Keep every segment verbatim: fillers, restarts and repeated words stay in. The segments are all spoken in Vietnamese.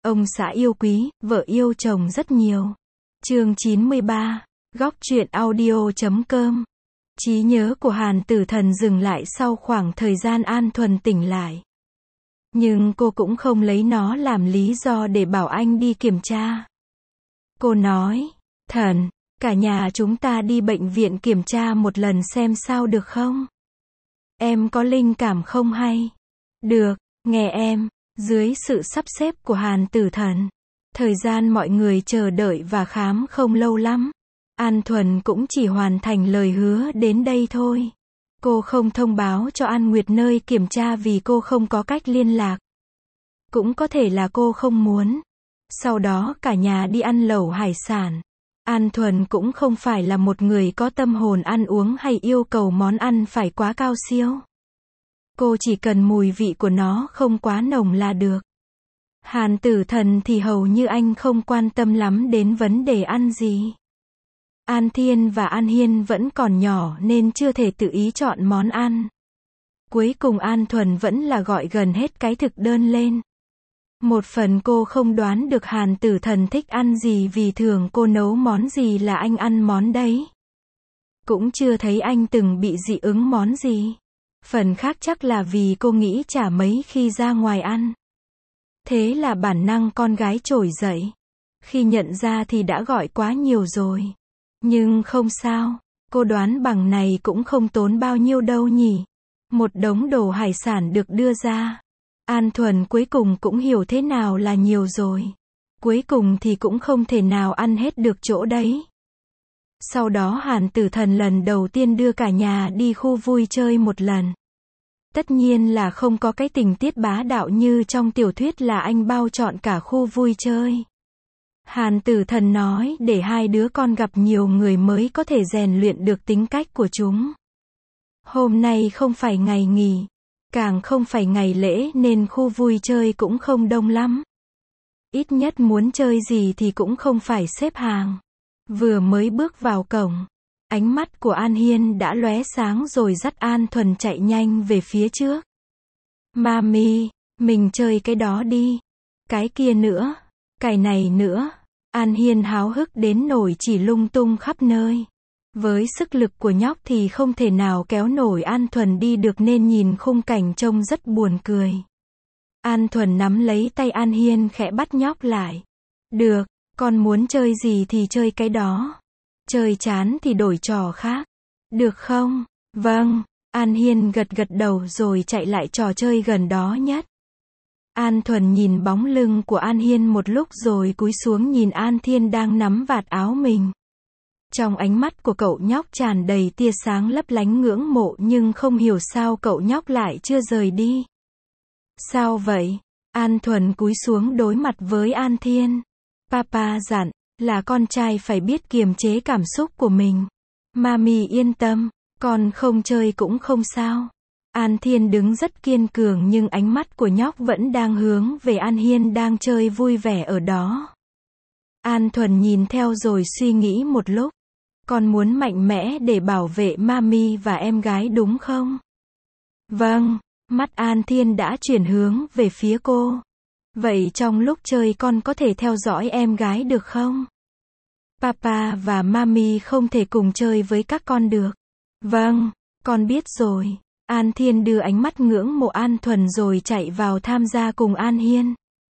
Ông xã yêu quý, vợ yêu chồng rất nhiều. Chương chín mươi ba. Góc truyện audio chấm com. Trí nhớ của Hàn Tử Thần dừng lại sau khoảng thời gian An Thuần tỉnh lại. Nhưng cô cũng không lấy nó làm lý do để bảo anh đi kiểm tra. Cô nói, Thần, cả nhà chúng ta đi bệnh viện kiểm tra một lần xem sao được không? Em có linh cảm không hay? Được, nghe em. Dưới sự sắp xếp của Hàn Tử Thần, thời gian mọi người chờ đợi và khám không lâu lắm. An Thuần cũng chỉ hoàn thành lời hứa đến đây thôi. Cô không thông báo cho An Nguyệt nơi kiểm tra vì cô không có cách liên lạc. Cũng có thể là cô không muốn. Sau đó cả nhà đi ăn lẩu hải sản. An Thuần cũng không phải là một người có tâm hồn ăn uống hay yêu cầu món ăn phải quá cao siêu. Cô chỉ cần mùi vị của nó không quá nồng là được. Hàn Tử Thần thì hầu như anh không quan tâm lắm đến vấn đề ăn gì. An Thiên và An Hiên vẫn còn nhỏ nên chưa thể tự ý chọn món ăn. Cuối cùng An Thuần vẫn là gọi gần hết cái thực đơn lên. Một phần cô không đoán được Hàn Tử Thần thích ăn gì vì thường cô nấu món gì là anh ăn món đấy. Cũng chưa thấy anh từng bị dị ứng món gì. Phần khác chắc là vì cô nghĩ chả mấy khi ra ngoài ăn. Thế là bản năng con gái trỗi dậy. Khi nhận ra thì đã gọi quá nhiều rồi. Nhưng không sao, cô đoán bằng này cũng không tốn bao nhiêu đâu nhỉ. Một đống đồ hải sản được đưa ra. An Thuần cuối cùng cũng hiểu thế nào là nhiều rồi. Cuối cùng thì cũng không thể nào ăn hết được chỗ đấy. Sau đó Hàn Tử Thần lần đầu tiên đưa cả nhà đi khu vui chơi một lần. Tất nhiên là không có cái tình tiết bá đạo như trong tiểu thuyết là anh bao trọn cả khu vui chơi. Hàn Tử Thần nói để hai đứa con gặp nhiều người mới có thể rèn luyện được tính cách của chúng. Hôm nay không phải ngày nghỉ, càng không phải ngày lễ nên khu vui chơi cũng không đông lắm. Ít nhất muốn chơi gì thì cũng không phải xếp hàng. Vừa mới bước vào cổng, ánh mắt của An Hiên đã lóe sáng rồi dắt An Thuần chạy nhanh về phía trước. Mami, mình chơi cái đó đi. Cái kia nữa, cái này nữa. An Hiên háo hức đến nổi chỉ lung tung khắp nơi. Với sức lực của nhóc thì không thể nào kéo nổi An Thuần đi được nên nhìn khung cảnh trông rất buồn cười. An Thuần nắm lấy tay An Hiên khẽ bắt nhóc lại. Được, con muốn chơi gì thì chơi cái đó. Chơi chán thì đổi trò khác. Được không? Vâng. An Hiên gật gật đầu rồi chạy lại trò chơi gần đó nhất. An Thuần nhìn bóng lưng của An Hiên một lúc rồi cúi xuống nhìn An Thiên đang nắm vạt áo mình. Trong ánh mắt của cậu nhóc tràn đầy tia sáng lấp lánh ngưỡng mộ nhưng không hiểu sao cậu nhóc lại chưa rời đi. Sao vậy? An Thuần cúi xuống đối mặt với An Thiên. Papa dặn, là con trai phải biết kiềm chế cảm xúc của mình. Mami yên tâm, con không chơi cũng không sao. An Thiên đứng rất kiên cường nhưng ánh mắt của nhóc vẫn đang hướng về An Hiên đang chơi vui vẻ ở đó. An Thuần nhìn theo rồi suy nghĩ một lúc. Con muốn mạnh mẽ để bảo vệ Mami và em gái đúng không? Vâng, mắt An Thiên đã chuyển hướng về phía cô. Vậy trong lúc chơi con có thể theo dõi em gái được không? Papa và Mami không thể cùng chơi với các con được. Vâng, con biết rồi. An Thiên đưa ánh mắt ngưỡng mộ An Thuần rồi chạy vào tham gia cùng An Hiên.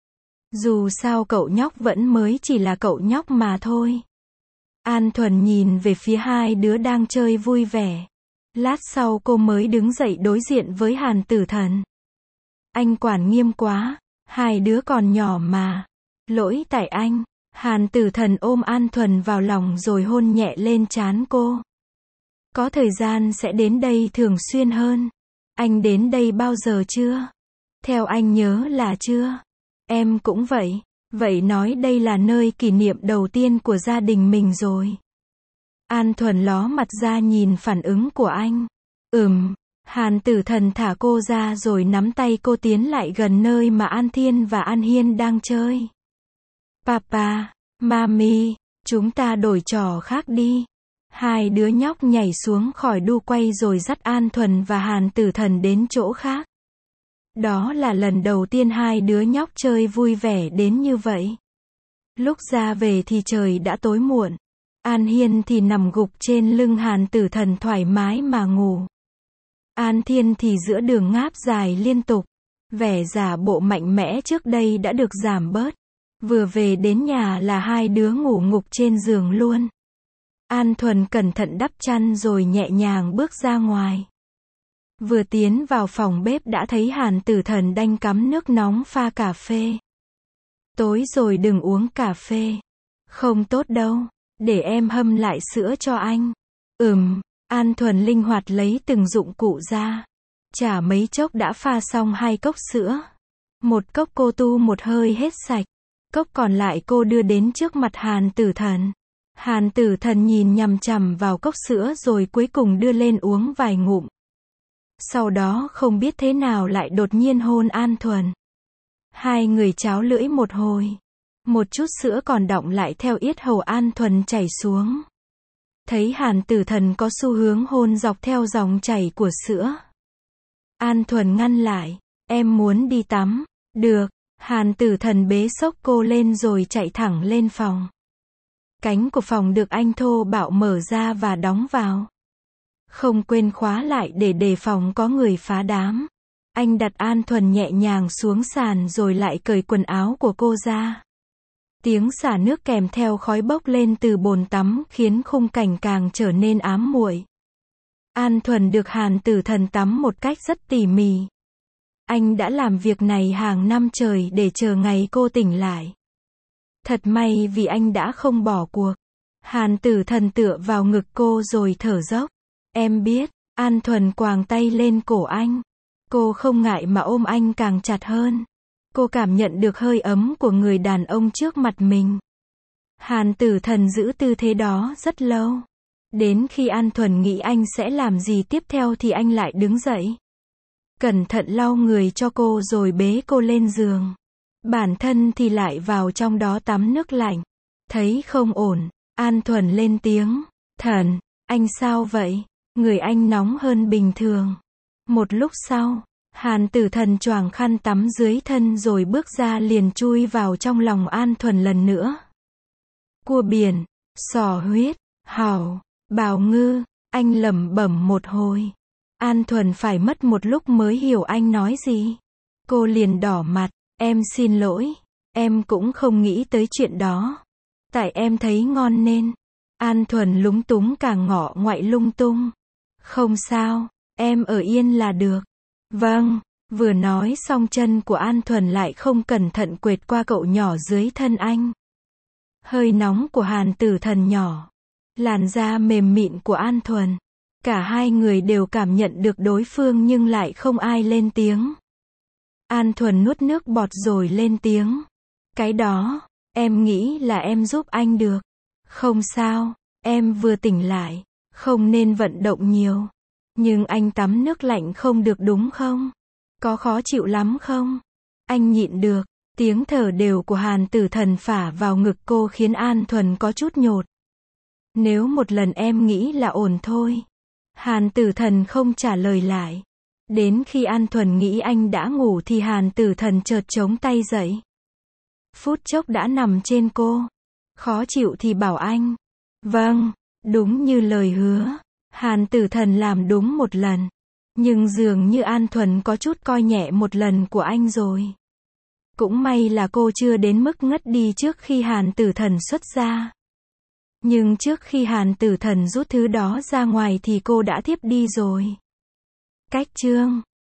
Dù sao cậu nhóc vẫn mới chỉ là cậu nhóc mà thôi. An Thuần nhìn về phía hai đứa đang chơi vui vẻ. Lát sau cô mới đứng dậy đối diện với Hàn Tử Thần. Anh quản nghiêm quá, hai đứa còn nhỏ mà. Lỗi tại anh. Hàn Tử Thần ôm An Thuần vào lòng rồi hôn nhẹ lên trán cô. Có thời gian sẽ đến đây thường xuyên hơn. Anh đến đây bao giờ chưa? Theo anh nhớ là chưa. Em cũng vậy. Vậy nói đây là nơi kỷ niệm đầu tiên của gia đình mình rồi. An Thuần ló mặt ra nhìn phản ứng của anh. Ừm. Hàn Tử Thần thả cô ra rồi nắm tay cô tiến lại gần nơi mà An Thiên và An Hiên đang chơi. Papa, Mami, chúng ta đổi trò khác đi. Hai đứa nhóc nhảy xuống khỏi đu quay rồi dắt An Thuần và Hàn Tử Thần đến chỗ khác. Đó là lần đầu tiên hai đứa nhóc chơi vui vẻ đến như vậy. Lúc ra về thì trời đã tối muộn. An Hiên thì nằm gục trên lưng Hàn Tử Thần thoải mái mà ngủ. An Thiên thì giữa đường ngáp dài liên tục. Vẻ giả bộ mạnh mẽ trước đây đã được giảm bớt. Vừa về đến nhà là hai đứa ngủ ngục trên giường luôn. An Thuần cẩn thận đắp chăn rồi nhẹ nhàng bước ra ngoài. Vừa tiến vào phòng bếp đã thấy Hàn Tử Thần đang cắm nước nóng pha cà phê. Tối rồi đừng uống cà phê. Không tốt đâu. Để em hâm lại sữa cho anh. Ừm, An Thuần linh hoạt lấy từng dụng cụ ra. Chả mấy chốc đã pha xong hai cốc sữa. Một cốc cô tu một hơi hết sạch. Cốc còn lại cô đưa đến trước mặt Hàn Tử Thần. Hàn Tử Thần nhìn nhằm chằm vào cốc sữa rồi cuối cùng đưa lên uống vài ngụm. Sau đó không biết thế nào lại đột nhiên hôn An Thuần. Hai người cháo lưỡi một hồi. Một chút sữa còn đọng lại theo yết hầu An Thuần chảy xuống. Thấy Hàn Tử Thần có xu hướng hôn dọc theo dòng chảy của sữa. An Thuần ngăn lại. Em muốn đi tắm. Được. Hàn Tử Thần bế xốc cô lên rồi chạy thẳng lên phòng. Cánh của phòng được anh thô bạo mở ra và đóng vào. Không quên khóa lại để đề phòng có người phá đám. Anh đặt An Thuần nhẹ nhàng xuống sàn rồi lại cởi quần áo của cô ra. Tiếng xả nước kèm theo khói bốc lên từ bồn tắm khiến khung cảnh càng trở nên ám muội. An Thuần được Hàn Tử Thần tắm một cách rất tỉ mỉ. Anh đã làm việc này hàng năm trời để chờ ngày cô tỉnh lại. Thật may vì anh đã không bỏ cuộc. Hàn Tử Thần tựa vào ngực cô rồi thở dốc. Em biết. An Thuần quàng tay lên cổ anh. Cô không ngại mà ôm anh càng chặt hơn. Cô cảm nhận được hơi ấm của người đàn ông trước mặt mình. Hàn Tử Thần giữ tư thế đó rất lâu. Đến khi An Thuần nghĩ anh sẽ làm gì tiếp theo thì anh lại đứng dậy. Cẩn thận lau người cho cô rồi bế cô lên giường. Bản thân thì lại vào trong đó tắm nước lạnh. Thấy không ổn, An Thuần lên tiếng. Thần, anh sao vậy? Người anh nóng hơn bình thường. Một lúc sau, Hàn Tử Thần choàng khăn tắm dưới thân rồi bước ra liền chui vào trong lòng An Thuần lần nữa. Cua biển, sò huyết, hàu, bào ngư, anh lẩm bẩm một hồi. An Thuần phải mất một lúc mới hiểu anh nói gì. Cô liền đỏ mặt, em xin lỗi, em cũng không nghĩ tới chuyện đó. Tại em thấy ngon nên. An Thuần lúng túng càng ngọ ngoại lung tung. Không sao, em ở yên là được. Vâng, vừa nói xong chân của An Thuần lại không cẩn thận quệt qua cậu nhỏ dưới thân anh. Hơi nóng của Hàn Tử Thần nhỏ. Làn da mềm mịn của An Thuần. Cả hai người đều cảm nhận được đối phương nhưng lại không ai lên tiếng. An Thuần nuốt nước bọt rồi lên tiếng. Cái đó, em nghĩ là em giúp anh được. Không sao, em vừa tỉnh lại, không nên vận động nhiều. Nhưng anh tắm nước lạnh không được đúng không? Có khó chịu lắm không? Anh nhịn được. Tiếng thở đều của Hàn Tử Thần phả vào ngực cô khiến An Thuần có chút nhột. Nếu một lần em nghĩ là ổn thôi. Hàn Tử Thần không trả lời lại. Đến khi An Thuần nghĩ anh đã ngủ thì Hàn Tử Thần chợt chống tay dậy. Phút chốc đã nằm trên cô. Khó chịu thì bảo anh. Vâng, đúng như lời hứa. Hàn Tử Thần làm đúng một lần. Nhưng dường như An Thuần có chút coi nhẹ một lần của anh rồi. Cũng may là cô chưa đến mức ngất đi trước khi Hàn Tử Thần xuất ra. Nhưng trước khi Hàn Tử Thần rút thứ đó ra ngoài thì cô đã thiếp đi rồi. Cách chương